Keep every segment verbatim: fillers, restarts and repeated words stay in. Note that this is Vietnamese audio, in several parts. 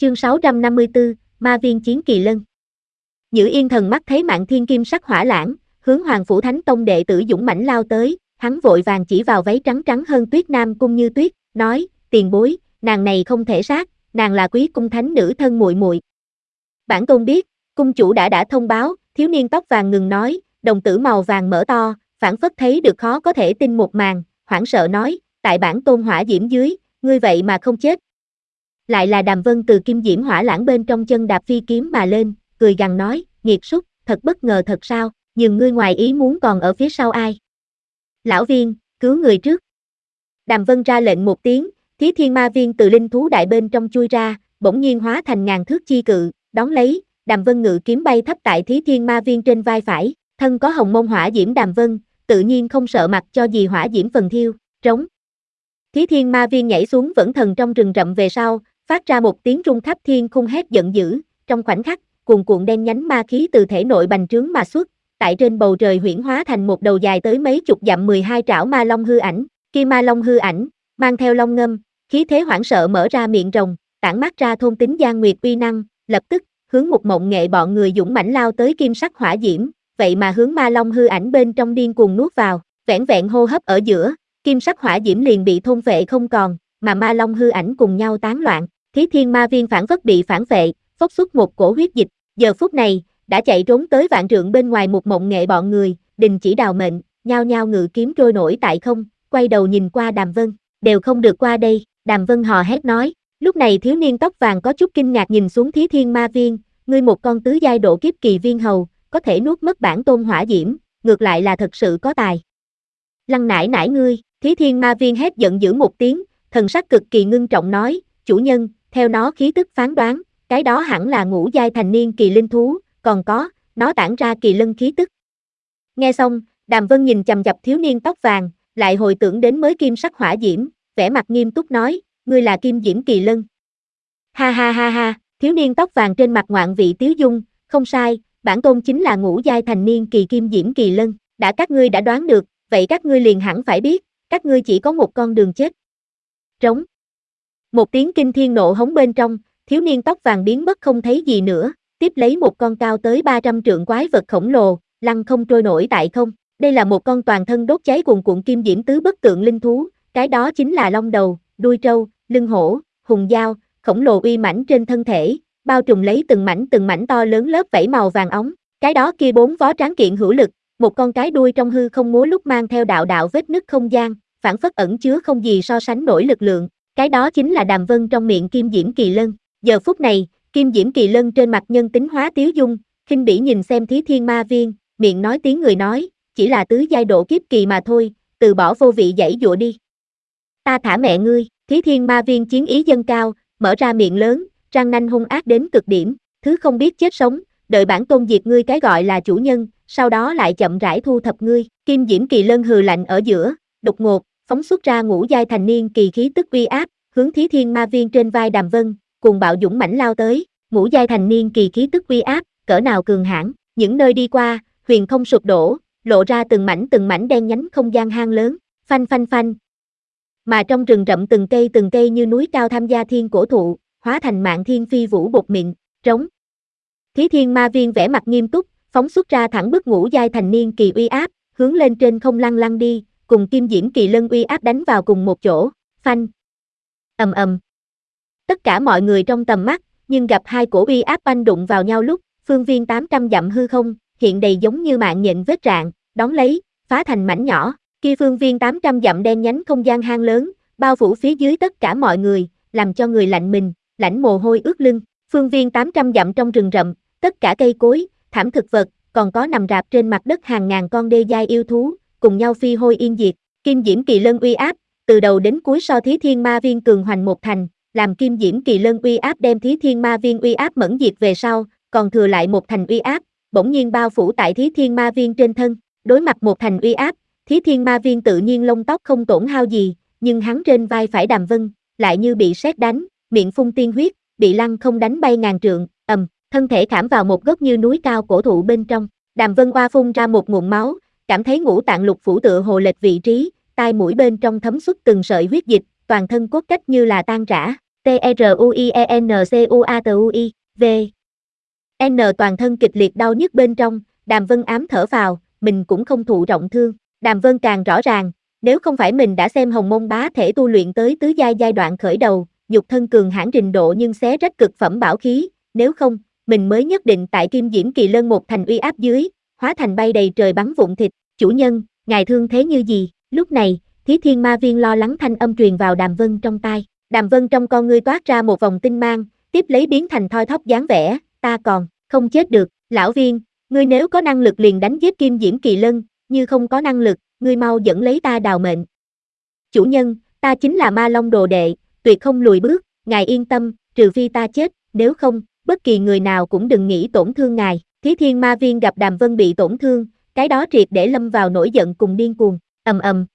Chương sáu trăm năm mươi tư, Ma viên chiến kỳ lân. Nhữ Yên thần mắt thấy Mạn Thiên kim sắc hỏa lãng, hướng Hoàng phủ Thánh Tông đệ tử dũng mãnh lao tới, hắn vội vàng chỉ vào váy trắng trắng hơn tuyết nam cung Như Tuyết, nói: "Tiền bối, nàng này không thể sát, nàng là quý cung thánh nữ thân muội muội." Bản tôn biết, cung chủ đã đã thông báo. Thiếu niên tóc vàng ngừng nói, đồng tử màu vàng mở to, phảng phất thấy được khó có thể tin một màn, hoảng sợ nói: "Tại bản tôn hỏa diễm dưới, ngươi vậy mà không chết." Lại là Đàm Vân từ kim diễm hỏa lãng bên trong chân đạp phi kiếm mà lên, cười gằn nói: "Nghiệt súc, thật bất ngờ thật sao, nhưng ngươi ngoài ý muốn còn ở phía sau ai?" "Lão viên, cứu người trước." Đàm Vân ra lệnh một tiếng, Thí Thiên Ma Viên từ linh thú đại bên trong chui ra, bỗng nhiên hóa thành ngàn thước chi cự, đón lấy, Đàm Vân ngự kiếm bay thấp tại Thí Thiên Ma Viên trên vai phải, thân có hồng mông hỏa diễm Đàm Vân, tự nhiên không sợ mặt cho gì hỏa diễm phần thiêu, trống. Thí Thiên Ma Viên nhảy xuống vẫn thần trong rừng rậm về sau, phát ra một tiếng rung khắp thiên khung hét giận dữ, trong khoảnh khắc, cuồn cuộn đen nhánh ma khí từ thể nội bành trướng mà xuất, tại trên bầu trời huyễn hóa thành một đầu dài tới mấy chục dặm mười hai trảo ma long hư ảnh, kia ma long hư ảnh, mang theo long ngâm, khí thế hoảng sợ mở ra miệng rồng, tản mát ra thôn tính gian nguyệt uy năng, lập tức, hướng một mộng nghệ bọn người dũng mãnh lao tới kim sắc hỏa diễm, vậy mà hướng ma long hư ảnh bên trong điên cuồng nuốt vào, vẻn vẹn hô hấp ở giữa, kim sắc hỏa diễm liền bị thôn phệ không còn, mà ma long hư ảnh cùng nhau tán loạn. Thí Thiên Ma Viên phản phất bị phản phệ, phốc xuất một cổ huyết dịch, giờ phút này, đã chạy trốn tới vạn trượng bên ngoài một mộng nghệ bọn người, đình chỉ đào mệnh, nhao nhao ngự kiếm trôi nổi tại không, quay đầu nhìn qua Đàm Vân, đều không được qua đây, Đàm Vân hò hét nói. Lúc này thiếu niên tóc vàng có chút kinh ngạc nhìn xuống Thí Thiên Ma Viên, ngươi một con tứ giai độ kiếp kỳ viên hầu, có thể nuốt mất bản tôn hỏa diễm, ngược lại là thật sự có tài. Lăng nải nải ngươi, Thí Thiên Ma Viên hét giận dữ một tiếng, thần sắc cực kỳ ngưng trọng nói, chủ nhân, theo nó khí tức phán đoán, cái đó hẳn là ngũ giai thành niên kỳ linh thú, còn có, nó tản ra kỳ lân khí tức. Nghe xong, Đàm Vân nhìn chằm chằm thiếu niên tóc vàng, lại hồi tưởng đến mới kim sắc hỏa diễm, vẻ mặt nghiêm túc nói, ngươi là kim diễm kỳ lân. Ha ha ha ha, thiếu niên tóc vàng trên mặt ngoạn vị tiếu dung, không sai, bản tôn chính là ngũ giai thành niên kỳ kim diễm kỳ lân, đã các ngươi đã đoán được, vậy các ngươi liền hẳn phải biết, các ngươi chỉ có một con đường chết. Trống. Một tiếng kinh thiên nộ hống bên trong, thiếu niên tóc vàng biến mất không thấy gì nữa, tiếp lấy một con cao tới ba trăm trượng quái vật khổng lồ, lăng không trôi nổi tại không. Đây là một con toàn thân đốt cháy cuồn cuộn kim diễm tứ bất tượng linh thú, cái đó chính là long đầu, đuôi trâu, lưng hổ, hùng dao, khổng lồ uy mãnh trên thân thể, bao trùm lấy từng mảnh từng mảnh to lớn lớp vảy màu vàng óng, cái đó kia bốn vó tráng kiện hữu lực, một con cái đuôi trong hư không múa lúc mang theo đạo đạo vết nứt không gian, phảng phất ẩn chứa không gì so sánh nổi lực lượng, cái đó chính là Đàm Vân trong miệng kim diễm kỳ lân. Giờ phút này, kim diễm kỳ lân trên mặt nhân tính hóa tiếu dung, khinh bỉ nhìn xem Thí Thiên Ma Viên, miệng nói tiếng người nói, chỉ là tứ giai độ kiếp kỳ mà thôi, từ bỏ vô vị dãy dụa đi. Ta thả mẹ ngươi, Thí Thiên Ma Viên chiến ý dâng cao, mở ra miệng lớn, răng nanh hung ác đến cực điểm, thứ không biết chết sống, đợi bản tôn diệt ngươi cái gọi là chủ nhân, sau đó lại chậm rãi thu thập ngươi. Kim diễm kỳ lân hừ lạnh ở giữa, đột ngột, phóng xuất ra ngũ giai thành niên kỳ khí tức uy áp, hướng Thí Thiên Ma Viên trên vai Đàm Vân, cuồng bạo dũng mãnh lao tới, ngũ giai thành niên kỳ khí tức uy áp, cỡ nào cường hãn, những nơi đi qua, huyền không sụp đổ, lộ ra từng mảnh từng mảnh đen nhánh không gian hang lớn, phanh phanh phanh. Mà trong rừng rậm từng cây từng cây như núi cao tham gia thiên cổ thụ, hóa thành Mạn Thiên phi vũ bột mịn, trống. Thí Thiên Ma Viên vẻ mặt nghiêm túc, phóng xuất ra thẳng bức ngũ giai thành niên kỳ uy áp, hướng lên trên không lăng lăng đi, cùng kim diễm kỳ lân uy áp đánh vào cùng một chỗ, phanh. Ầm ầm. Tất cả mọi người trong tầm mắt, nhưng gặp hai cổ uy áp oanh đụng vào nhau lúc, phương viên tám trăm dặm hư không, hiện đầy giống như mạng nhện vết rạn, đón lấy, phá thành mảnh nhỏ, kia phương viên tám trăm dặm đen nhánh không gian hang lớn, bao phủ phía dưới tất cả mọi người, làm cho người lạnh mình, lãnh mồ hôi ướt lưng, phương viên tám trăm dặm trong rừng rậm, tất cả cây cối, thảm thực vật, còn có nằm rạp trên mặt đất hàng ngàn con đê giai yêu thú, cùng nhau phi hôi yên diệt, kim diễm kỳ lân uy áp, từ đầu đến cuối so Thí Thiên Ma Viên cường hoành một thành, làm kim diễm kỳ lân uy áp đem Thí Thiên Ma Viên uy áp mẫn diệt về sau, còn thừa lại một thành uy áp, bỗng nhiên bao phủ tại Thí Thiên Ma Viên trên thân, đối mặt một thành uy áp, Thí Thiên Ma Viên tự nhiên lông tóc không tổn hao gì, nhưng hắn trên vai phải Đàm Vân, lại như bị sét đánh, miệng phun tiên huyết, bị lăng không đánh bay ngàn trượng, ầm, thân thể khảm vào một gốc như núi cao cổ thụ bên trong, Đàm Vân oa phun ra một nguồn máu, cảm thấy ngũ tạng lục phủ tựa hồ lệch vị trí, tai mũi bên trong thấm xuất từng sợi huyết dịch, toàn thân cốt cách như là tan rã, T R U I E N C U A T U I, V. N toàn thân kịch liệt đau nhức bên trong, Đàm Vân ám thở vào, mình cũng không thụ trọng thương. Đàm Vân càng rõ ràng, nếu không phải mình đã xem Hồng Môn Bá thể tu luyện tới tứ giai giai đoạn khởi đầu, nhục thân cường hãn trình độ nhưng xé rách cực phẩm bảo khí, nếu không, mình mới nhất định tại Kim Diễm Kỳ Lân một thành uy áp dưới, hóa thành bay đầy trời bắn vụn thịt. Chủ nhân, ngài thương thế như gì? Lúc này, Thí Thiên Ma Viên lo lắng thanh âm truyền vào Đàm Vân trong tai. Đàm Vân trong con ngươi toát ra một vòng tinh mang, tiếp lấy biến thành thoi thóp dáng vẻ, ta còn không chết được. Lão Viên, ngươi nếu có năng lực liền đánh giết Kim Diễm Kỳ Lân, như không có năng lực, ngươi mau dẫn lấy ta đào mệnh. Chủ nhân, ta chính là Ma Long đồ đệ, tuyệt không lùi bước, ngài yên tâm, trừ phi ta chết, nếu không, bất kỳ người nào cũng đừng nghĩ tổn thương ngài. Thí Thiên Ma Viên gặp Đàm Vân bị tổn thương, cái đó triệt để lâm vào nổi giận cùng điên cuồng, ầm ầm.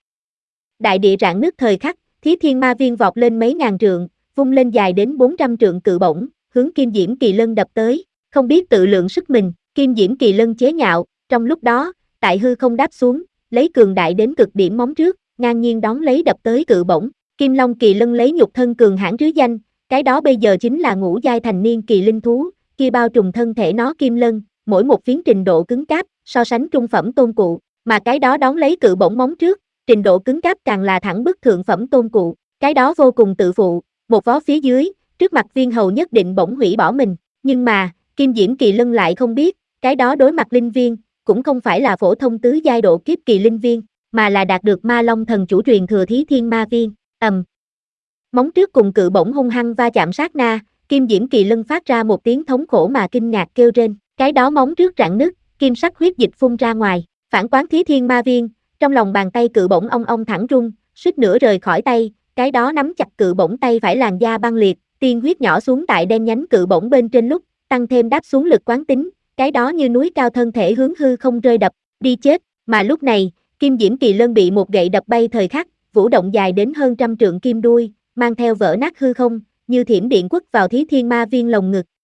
Đại địa rạn nứt thời khắc, Thí Thiên Ma Viên vọt lên mấy ngàn trượng, vung lên dài đến bốn trăm trượng cự bổng, hướng Kim Diễm Kỳ Lân đập tới, không biết tự lượng sức mình, Kim Diễm Kỳ Lân chế nhạo, trong lúc đó, tại hư không đáp xuống, lấy cường đại đến cực điểm móng trước, ngang nhiên đón lấy đập tới cự bổng. Kim Long Kỳ Lân lấy nhục thân cường hãn rứ danh, cái đó bây giờ chính là ngũ giai thành niên kỳ linh thú, kia bao trùm thân thể nó kim lân, mỗi một phiến trình độ cứng cáp, so sánh trung phẩm tôn cụ, mà cái đó đón lấy cự bổng móng trước, trình độ cứng cáp càng là thẳng bức thượng phẩm tôn cụ, cái đó vô cùng tự phụ, một vó phía dưới, trước mặt Viên Hầu nhất định bổng hủy bỏ mình, nhưng mà, Kim Diễm Kỳ Lân lại không biết, cái đó đối mặt linh viên, cũng không phải là phổ thông tứ giai độ kiếp kỳ linh viên, mà là đạt được Ma Long thần chủ truyền thừa Thí Thiên Ma Viên, ầm. Móng trước cùng cự bổng hung hăng va chạm sát na, Kim Diễm Kỳ Lân phát ra một tiếng thống khổ mà kinh ngạc kêu rên, cái đó móng trước rạn nứt, kim sắc huyết dịch phun ra ngoài, phản quán Thí Thiên Ma Viên, trong lòng bàn tay cự bổng ong ong thẳng rung, suýt nữa rời khỏi tay, cái đó nắm chặt cự bổng tay phải làn da băng liệt, tiên huyết nhỏ xuống tại đen nhánh cự bổng bên trên lúc, tăng thêm đáp xuống lực quán tính, cái đó như núi cao thân thể hướng hư không rơi đập, đi chết, mà lúc này, Kim Diễm Kỳ Lân bị một gậy đập bay thời khắc, vũ động dài đến hơn trăm trượng kim đuôi, mang theo vỡ nát hư không, như thiểm điện quất vào Thí Thiên Ma Viên lồng ngực,